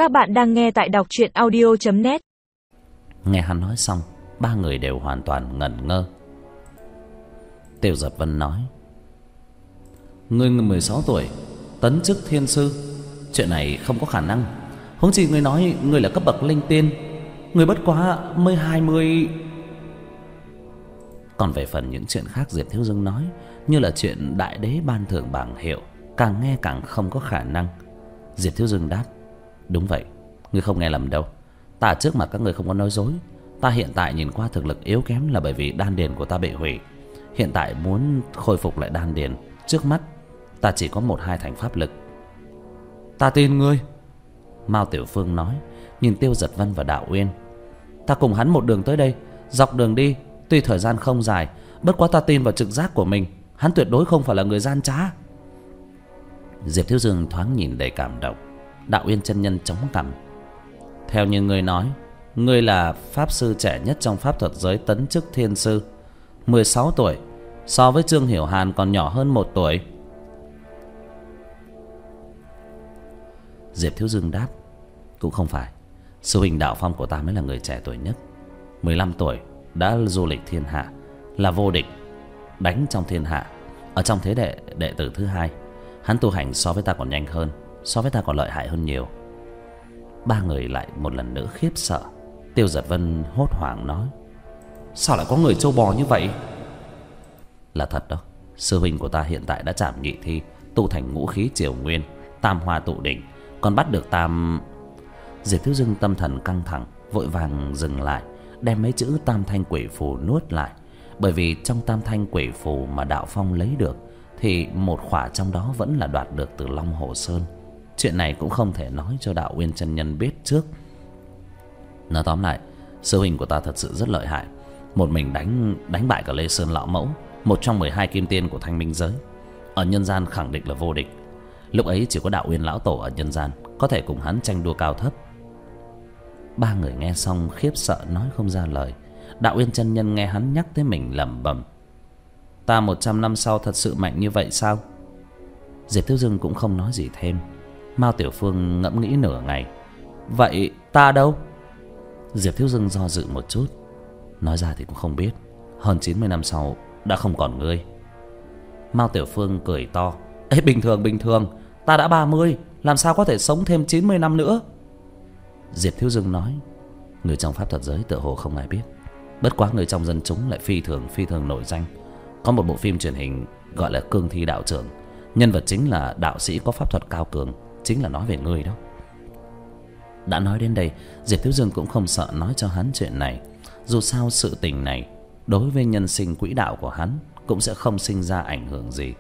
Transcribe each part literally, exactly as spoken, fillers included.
Các bạn đang nghe tại đọc truyện audio chấm net. Nghe hắn nói xong, ba người đều hoàn toàn ngẩn ngơ. Tiêu Giật Vân nói: Ngươi mười sáu tuổi, tấn chức thiên sư, chuyện này không có khả năng. Huống chi ngươi nói ngươi là cấp bậc linh tiên, ngươi bất quá mới hai mươi. Còn về phần những chuyện khác Diệp Thiếu Dương nói, như là chuyện đại đế ban thưởng bảng hiệu, càng nghe càng không có khả năng. Diệp Thiếu Dương đáp: Đúng vậy, ngươi không nghe lầm đâu. Ta trước mặt các ngươi không có nói dối. Ta hiện tại nhìn qua thực lực yếu kém là bởi vì đan điền của ta bị hủy. Hiện tại muốn khôi phục lại đan điền, trước mắt ta chỉ có một hai thành pháp lực. Ta tin ngươi, Mao Tiểu Phương nói, nhìn Tiêu Giật Vân và Đạo Uyên. Ta cùng hắn một đường tới đây, dọc đường đi tuy thời gian không dài, bất quá ta tin vào trực giác của mình, hắn tuyệt đối không phải là người gian trá. Diệp Thiếu Dương thoáng nhìn đầy cảm động. Đạo Uyên chân nhân chống cằm: Theo như ngươi nói, ngươi là pháp sư trẻ nhất trong pháp thuật giới tấn chức thiên sư, mười sáu tuổi, so với Trương Hiểu Hàn còn nhỏ hơn một tuổi. Diệp Thiếu Dương đáp: Cũng không phải, sư huynh Đạo Phong của ta mới là người trẻ tuổi nhất. Mười lăm tuổi đã du lịch thiên hạ, là vô địch, đánh trong thiên hạ, ở trong thế đệ đệ tử thứ hai. Hắn tu hành so với ta còn nhanh hơn, so với ta còn lợi hại hơn nhiều. Ba người lại một lần nữa khiếp sợ. Tiêu Giật Vân hốt hoảng nói: Sao lại có người trâu bò như vậy? Là thật đó, sư huynh của ta hiện tại đã trảm nhị thi, tu thành ngũ khí triều nguyên, tam hoa tụ đỉnh, còn bắt được tam... Diệp Thiếu Dương tâm thần căng thẳng, vội vàng dừng lại, đem mấy chữ tam thanh quỷ phù nuốt lại. Bởi vì trong tam thanh quỷ phù mà Đạo Phong lấy được thì một khỏa trong đó vẫn là đoạt được từ Long Hồ Sơn. Chuyện này cũng không thể nói cho Đạo Uyên chân nhân biết trước. Nói tóm lại, sư huynh của ta thật sự rất lợi hại, một mình đánh đánh bại cả Lê Sơn lão mẫu, một trong mười hai kim tiên của Thanh Minh giới. Ở nhân gian khẳng định là vô địch. Lúc ấy chỉ có Đạo Uyên lão tổ ở nhân gian có thể cùng hắn tranh đua cao thấp. Ba người nghe xong khiếp sợ nói không ra lời. Đạo Uyên chân nhân nghe hắn nhắc tới mình lẩm bẩm: Ta một trăm năm sau thật sự mạnh như vậy sao? Diệp Thiếu Dương cũng không nói gì thêm. Mao Tiểu Phương ngẫm nghĩ nửa ngày: Vậy ta đâu? Diệp Thiếu Dương do dự một chút, nói ra thì cũng không biết, hơn chín mươi năm sau đã không còn ngươi. Mao Tiểu Phương cười to: Ê, bình thường bình thường, ta đã ba mươi, làm sao có thể sống thêm chín mươi năm nữa? Diệp Thiếu Dương nói: Người trong pháp thuật giới tựa hồ không ai biết, bất quá người trong dân chúng lại phi thường phi thường nổi danh. Có một bộ phim truyền hình gọi là Cương Thi Đạo Trưởng, nhân vật chính là đạo sĩ có pháp thuật cao cường, chính là nói về ngươi đó. Đã nói đến đây, Diệp Thiếu Dương cũng không sợ nói cho hắn chuyện này. Dù sao sự tình này đối với nhân sinh quỹ đạo của hắn cũng sẽ không sinh ra ảnh hưởng gì.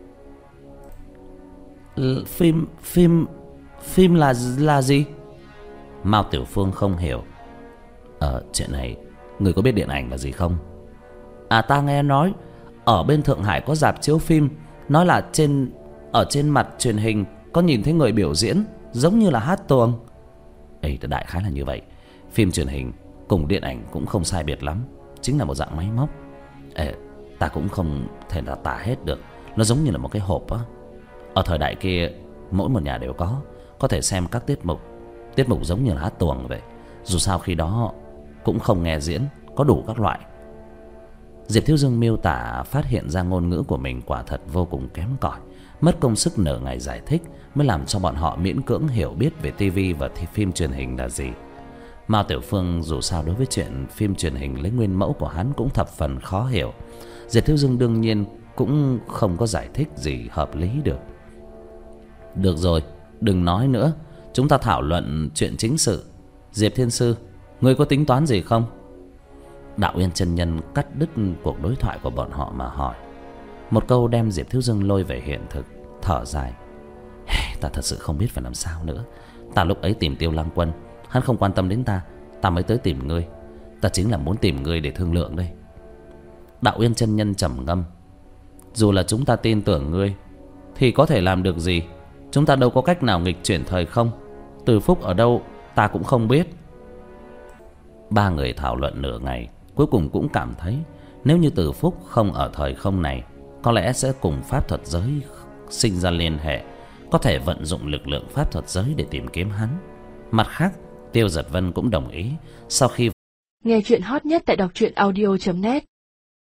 L- phim phim phim là là gì? Mao Tiểu Phương không hiểu. Ờ chuyện này, người có biết điện ảnh là gì không? À, ta nghe nói ở bên Thượng Hải có rạp chiếu phim, nói là trên ở trên mặt truyền hình có nhìn thấy người biểu diễn giống như là hát tuồng. Ê, đại khái là như vậy. Phim truyền hình cùng điện ảnh cũng không sai biệt lắm, chính là một dạng máy móc. Ê, ta cũng không thể là tả hết được. Nó giống như là một cái hộp á. Ở thời đại kia mỗi một nhà đều có Có thể xem các tiết mục Tiết mục giống như là hát tuồng vậy. Dù sao khi đó cũng không nghe diễn, có đủ các loại. Diệp Thiếu Dương miêu tả phát hiện ra ngôn ngữ của mình quả thật vô cùng kém cỏi. Mất công sức nửa ngày giải thích mới làm cho bọn họ miễn cưỡng hiểu biết về tivi và phim truyền hình là gì. Mao Tiểu Phương dù sao đối với chuyện phim truyền hình lấy nguyên mẫu của hắn cũng thập phần khó hiểu. Diệp Thiếu Dương đương nhiên cũng không có giải thích gì hợp lý được. Được rồi, đừng nói nữa, chúng ta thảo luận chuyện chính sự. Diệp Thiên Sư, ngươi có tính toán gì không? Đạo Uyên chân nhân cắt đứt cuộc đối thoại của bọn họ mà hỏi. Một câu đem Diệp Thiếu Dương lôi về hiện thực, thở dài: Ta thật sự không biết phải làm sao nữa. Ta lúc ấy tìm Tiêu Lăng Quân, hắn không quan tâm đến ta, ta mới tới tìm ngươi. Ta chính là muốn tìm ngươi để thương lượng đây. Đạo Uyên chân nhân trầm ngâm: Dù là chúng ta tin tưởng ngươi thì có thể làm được gì? Chúng ta đâu có cách nào nghịch chuyển thời không. Từ Phúc ở đâu ta cũng không biết. Ba người thảo luận nửa ngày, cuối cùng cũng cảm thấy nếu như Từ Phúc không ở thời không này, có lẽ sẽ cùng pháp thuật giới sinh ra liên hệ, có thể vận dụng lực lượng pháp thuật giới để tìm kiếm hắn. Mặt khác, Tiêu Giật Vân cũng đồng ý. Sau khi nghe chuyện hot nhất tại đọc truyện audio chấm net